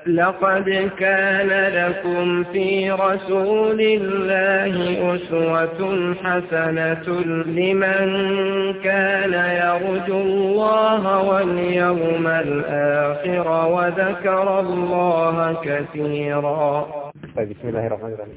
لقد كان لكم في رسول الله أسوة حسنة لمن كان يرجو الله واليوم الآخر وذكر الله كثيرا. بسم الله الرحمن الرحيم.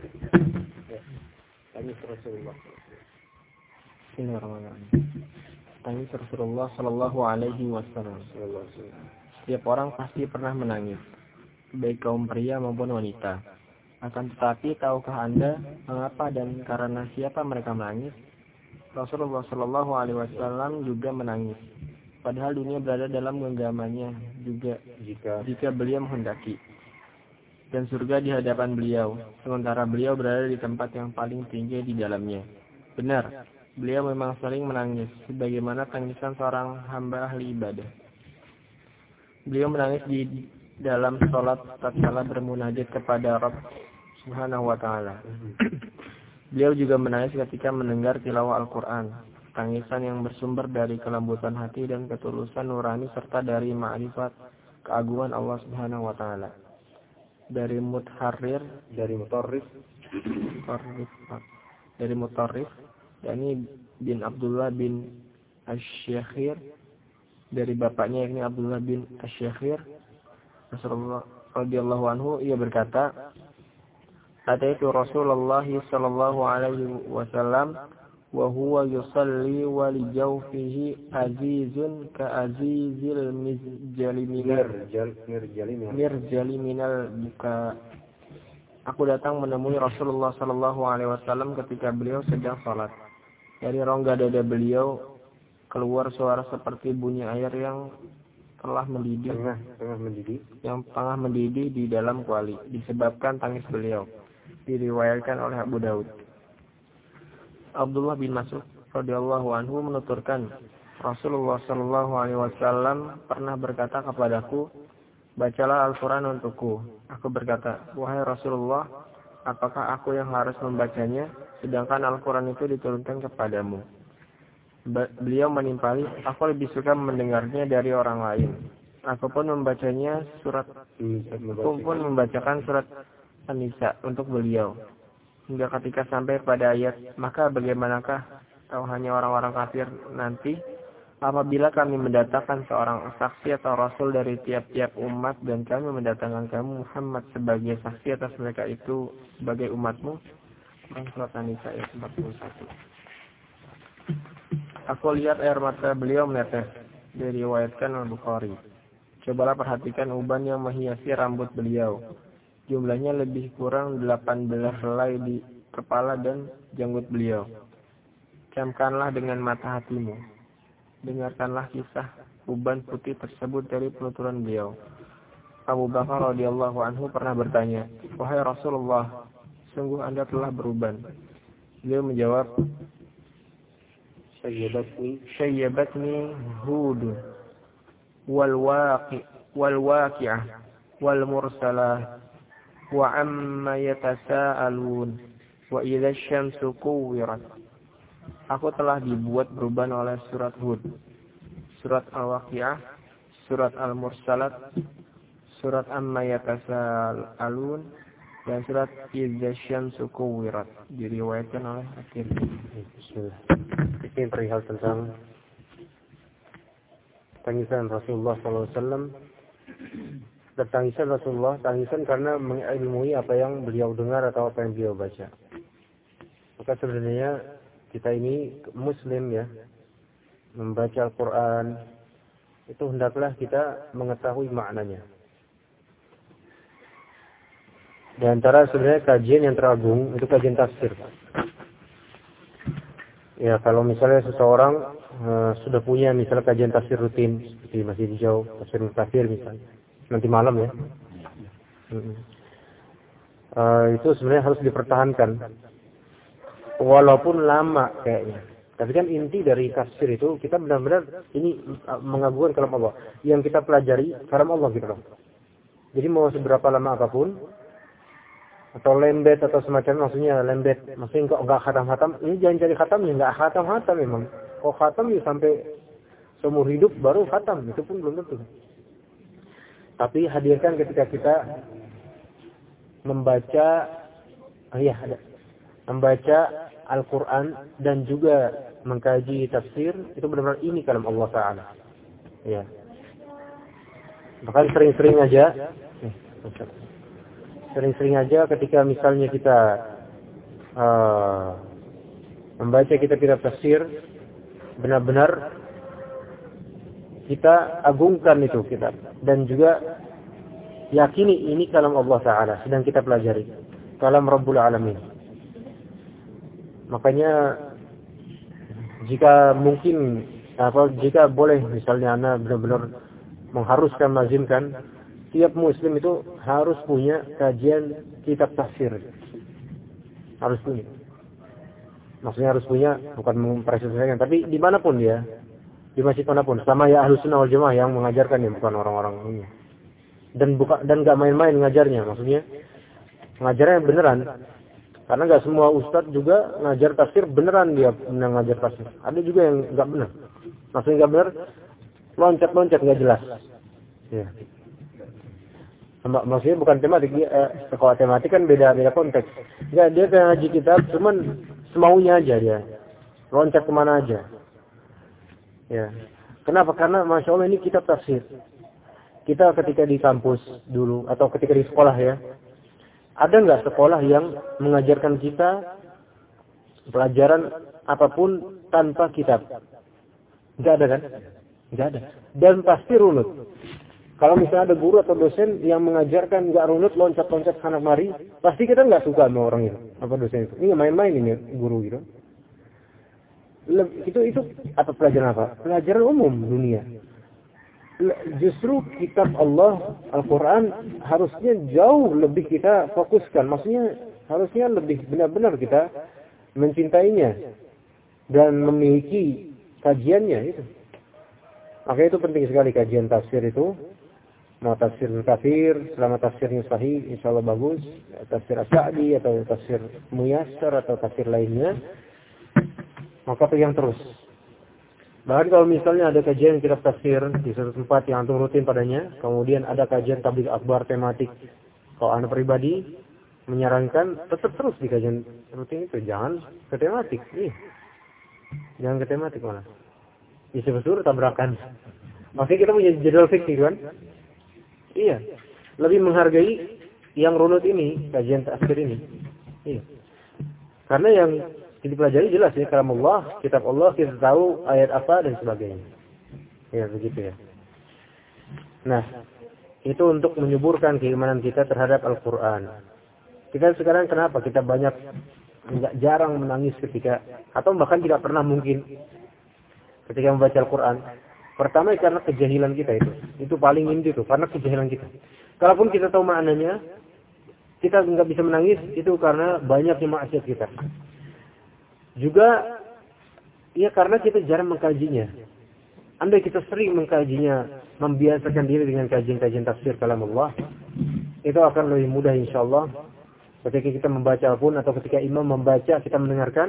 Tangis Rasulullah Shallallahu Alaihi Wasallam. Setiap orang pasti pernah menangis, baik kaum pria maupun wanita. Akan tetapi, tahukah Anda mengapa dan karena siapa mereka menangis? Rasulullah Shallallahu Alaihi Wasallam juga menangis, padahal dunia berada dalam genggamannya juga jika beliau menghendaki, dan surga di hadapan beliau, sementara beliau berada di tempat yang paling tinggi di dalamnya. Benar, beliau memang sering menangis, sebagaimana tangisan seorang hamba ahli ibadah. Beliau menangis di dalam sholat tatkala bermunajat kepada Rabb Subhanahu wa Ta'ala. Beliau juga menangis ketika mendengar tilawah Al-Quran, tangisan yang bersumber dari kelembutan hati dan ketulusan nurani serta dari ma'rifat keagungan Allah Subhanahu wa Ta'ala. Dari Mutarrif, yakni bin Abdullah bin Asy-Syakhir, dari bapaknya yakni Abdullah bin Asy-Syakhir, Rasulullah radhiyallahu anhu, ia berkata, "Ataitu Rasulullah sallallahu alaihi wasallam wa huwa yusalli wa li jawfihi azizun ka azizil mirjali minal buka." Aku datang menemui Rasulullah sallallahu alaihi wasallam ketika beliau sedang salat. Dari rongga dada beliau keluar suara seperti bunyi air yang tengah mendidih di dalam kuali, disebabkan tangis beliau. Diriwayatkan oleh Abu Daud. Abdullah bin Mas'ud radhiyallahu anhu menuturkan, Rasulullah sallallahu alaihi wasallam pernah berkata kepadaku, "Bacalah Al-Quran untukku." Aku berkata, "Wahai Rasulullah, apakah aku yang harus membacanya, sedangkan Al-Quran itu diturunkan kepadamu?" Beliau menimpali, "Aku lebih suka mendengarnya dari orang lain. Aku pun membacakan surat An-Nisa untuk beliau, hingga ketika sampai pada ayat, maka bagaimanakah hanya orang-orang kafir nanti apabila kami mendatangkan seorang saksi atau rasul dari tiap-tiap umat dan kami mendatangkan kamu Muhammad sebagai saksi atas mereka itu sebagai umatmu." Surat An-Nisa ayat 41. Aku lihat air mata beliau menetes. Diriwayatkan Al-Bukhari. Cobalah perhatikan uban yang menghiasi rambut beliau. Jumlahnya lebih kurang 18 helai di kepala dan janggut beliau. Camkanlah dengan mata hatimu. Dengarkanlah kisah uban putih tersebut dari penuturan beliau. Abu Bakar radhiyallahu anhu pernah bertanya, "Wahai Rasulullah, sungguh Anda telah beruban." Beliau menjawab, "Syayyabatni Hud wal waqi'ah wal mursalah wa amma yatasaalun wa idza asy-syamsu kuwirat." Aku telah dibuat beruban oleh surat Hud, surat Al-Waqi'ah, surat Al-Mursalat, surat Amma Yatasaalun, dan surat Idza Syamsu Kuwirat. Diriwayatkan oleh At-Tirmidzi. Bismillah. Ini perihal tentang tangisan Rasulullah SAW. Dan tangisan Rasulullah, tangisan karena mengilmui apa yang beliau dengar atau apa yang beliau baca. Maka sebenarnya kita ini Muslim ya, membaca Al-Quran itu hendaklah kita mengetahui maknanya. Di antara sebenarnya kajian yang teragung itu kajian tafsir. Ya, kalau misalnya seseorang sudah punya misalnya kajian tafsir rutin seperti Masjid Hijau, tafsir Mukatsir misalnya, nanti malam ya. Itu sebenarnya harus dipertahankan. Walaupun lama kayaknya. Tapi kan inti dari tafsir itu kita benar-benar ini mengagungkan kalam Allah. Yang kita pelajari kalam Allah gitu loh. Jadi mau seberapa lama apapun atau lembet atau semacam, maksudnya lembet, maksudnya enggak khatam-khatam, ini jangan cari khatamnya, enggak khatam-khatam memang. Kalau khatam ya sampai seumur hidup baru khatam, itu pun belum tentu. Tapi hadirkan ketika kita membaca Al-Quran dan juga mengkaji tafsir, itu benar-benar ini kalam Allah Ta'ala. Ya. Bahkan sering-sering aja ketika misalnya kita membaca kitab-kitab tafsir, benar-benar kita agungkan itu kitab dan juga yakini ini kalam Allah Ta'ala sedang kita pelajari, kalam Rabbul Alamin. Makanya jika mungkin jika boleh misalnya Anda benar-benar mengharuskan, melazimkan tiap muslim itu harus punya kajian kitab tafsir. Harus punya. Maksudnya harus punya, bukan mempresentasikan, tapi dimanapun dia, di masjid manapun, sama ya Ahlus Sunnah wal Jamaah yang mengajarkan, ya bukan orang-orang ini. Dan nggak main-main ngajarnya, maksudnya ngajarnya beneran. Karena nggak semua ustadz juga ngajar tafsir beneran, dia ngajar tafsir. Ada juga yang nggak benar. Maksudnya nggak benar, loncat-loncat nggak jelas. Ya. Maksudnya bukan tematik, kalau tematik kan beda konteks. Nggak, dia kayak ngaji kitab, cuman semaunya aja dia, loncat kemana aja. Ya. Kenapa? Karena Masya Allah ini kitab tafsir. Kita ketika di kampus dulu atau ketika di sekolah ya, ada nggak sekolah yang mengajarkan kita pelajaran apapun tanpa kitab? Nggak ada kan? Nggak ada. Dan pasti runut. Kalau misalnya ada guru atau dosen yang mengajarkan nggak runut, loncat-loncat sana mari, pasti kita nggak suka sama orang itu, apa dosen itu. Ini main-main ini guru gitu. Itu apa pelajaran apa? Pelajaran umum dunia. Justru kitab Allah, Al-Quran harusnya jauh lebih kita fokuskan. Maksudnya harusnya lebih benar-benar kita mencintainya dan memiliki kajiannya itu. Makanya itu penting sekali kajian tafsir itu. Mau tafsir kafir, selama tafsirnya sahih, insya Allah bagus. Tafsir As-Sa'di atau tafsir Muyassar atau tafsir lainnya, maka pegang terus. Bahkan kalau misalnya ada kajian kitab tafsir di suatu tempat yang antum rutin padanya, kemudian ada kajian tabligh akbar tematik, kalau Anda pribadi menyarankan tetap terus di kajian rutin itu, jangan ke tematik. Jangan ke tematik malah. Isi besar tabrakan. Maksudnya kita punya jadwal fiksi kan? Iya. Lebih menghargai yang runut ini, kajian tafsir ini. Iya. Karena yang dipelajari jelas ya, kalam Allah, kitab Allah, kita tahu ayat apa dan sebagainya. Ya begitu ya. Nah, itu untuk menyuburkan keimanan kita terhadap Al-Quran. Kita sekarang kenapa kita jarang menangis ketika, atau bahkan tidak pernah mungkin ketika membaca Al-Quran. Pertama karena kejahilan kita itu paling inti itu, karena kejahilan kita. Kalaupun kita tahu maknanya, kita nggak bisa menangis itu karena banyaknya maksiat kita. Juga ya karena kita jarang mengkajinya. Andai kita sering mengkajinya, membiasakan diri dengan kajian-kajian tafsir kalam Allah, itu akan lebih mudah insyaallah. Ketika kita membaca pun atau ketika imam membaca, kita mendengarkan,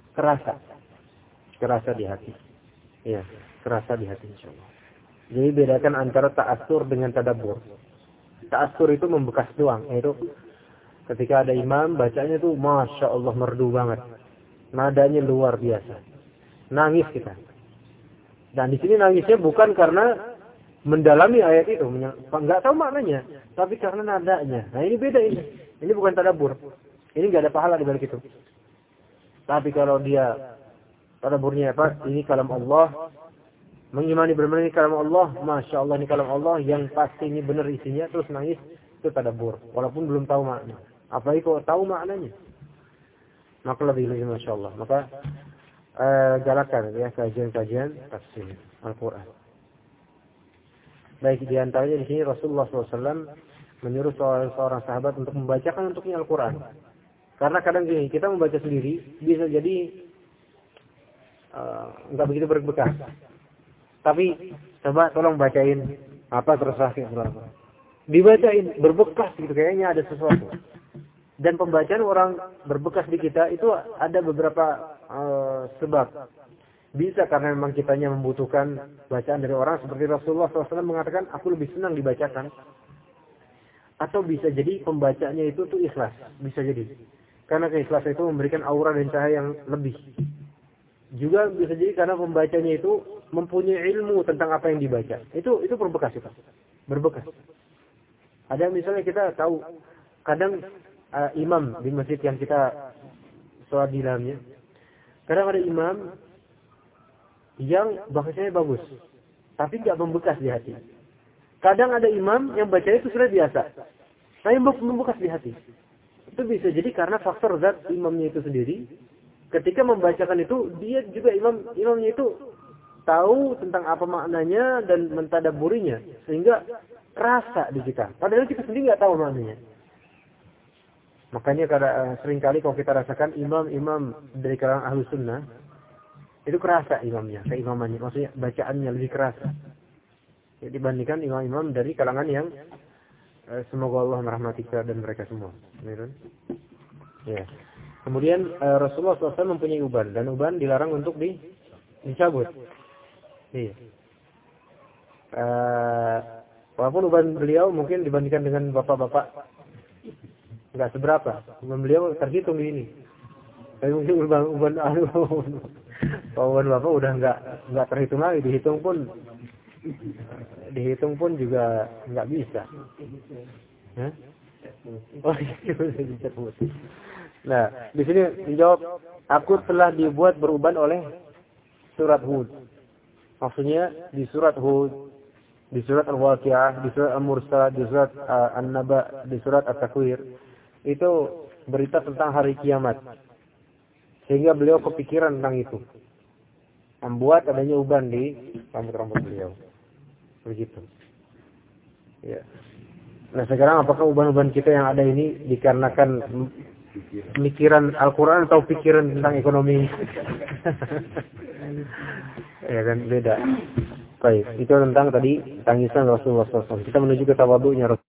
kerasa di hati. Ya, kerasa di hati insyaallah. Jadi bedakan antara ta'assur dengan tadabbur. Ta'assur itu membekas doang, yaitu ketika ada imam bacanya itu Masya Allah merdu banget. Nadanya luar biasa. Nangis kita. Dan di sini nangisnya bukan karena mendalami ayat itu, enggak tahu maknanya, tapi karena nadanya. Nah, ini beda ini. Ini bukan tadabbur. Ini enggak ada pahala di balik itu. Tapi kalau dia tadabburnya apa? Ini kalam Allah, mengimani benar-benar ini kalam Allah, Masya Allah ini kalam Allah, yang pasti ini benar isinya, terus nangis, itu tadabbur. Walaupun belum tahu makna. Apalagi kalau tahu maknanya, maka lebih Masya Allah. Maka galakan ya kajian-kajian tafsir Al-Quran. Baik, di antaranya di sini Rasulullah SAW menyuruh seorang sahabat untuk membacakan untuknya Al-Quran. Karena kadang gini, kita membaca sendiri bisa jadi nggak begitu berbekas. Tapi coba tolong bacain apa terus berapa. Dibacain berbekas gitu, kayaknya ada sesuatu. Dan pembacaan orang berbekas di kita itu ada beberapa sebab. Bisa karena memang kitanya membutuhkan bacaan dari orang seperti Rasulullah SAW mengatakan, aku lebih senang dibacakan. Atau bisa jadi pembacanya itu tuh ikhlas. Bisa jadi. Karena keikhlasan itu memberikan aura dan cahaya yang lebih. Juga bisa jadi karena pembacanya itu mempunyai ilmu tentang apa yang dibaca. Itu berbekas itu. Berbekas. Ada misalnya kita tahu, kadang imam di masjid yang kita sholat di dalamnya, kadang ada imam yang bahasanya bagus, tapi nggak membekas di hati. Kadang ada imam yang bacanya itu sudah biasa, tapi membekas di hati. Itu bisa jadi karena faktor zat imamnya itu sendiri. Ketika membacakan itu, dia juga imamnya itu tahu tentang apa maknanya dan mentadabburinya, sehingga rasa di kita. Padahal kita sendiri nggak tahu maknanya. Makanya seringkali kalau kita rasakan imam-imam dari kalangan Ahlus Sunnah, itu kerasa imamnya, keimamannya, maksudnya bacaannya lebih kerasa. Ya, dibandingkan imam-imam dari kalangan yang semoga Allah merahmati kita dan mereka semua. Ya. Kemudian Rasulullah SAW mempunyai uban, dan uban dilarang untuk dicabut. Iya. Walaupun uban beliau mungkin dibandingkan dengan bapak-bapak nggak seberapa, uban beliau terhitung di ini. Tapi mungkin uban bapak udah nggak terhitung lagi, dihitung pun juga nggak bisa. Hah? Oh iya, dicabut. Nah, di sini dijawab, aku telah dibuat beruban oleh surat Hud. Maksudnya di surat Hud, di surat Al-Waqi'ah, di surat Al-Mursalat, di surat An-Naba, di surat At-Takwir, itu berita tentang hari kiamat. Sehingga beliau kepikiran tentang itu. Membuat adanya uban di rambut-rambut beliau. Begitu. Ya. Nah, sekarang apakah uban-uban kita yang ada ini dikarenakan pemikiran Al-Quran atau pikiran tentang ekonomi? Ya kan, beda. Baik, itu tentang tadi tangisan Rasulullah SAW. Kita menuju ke tawadhu'nya Rasulullah.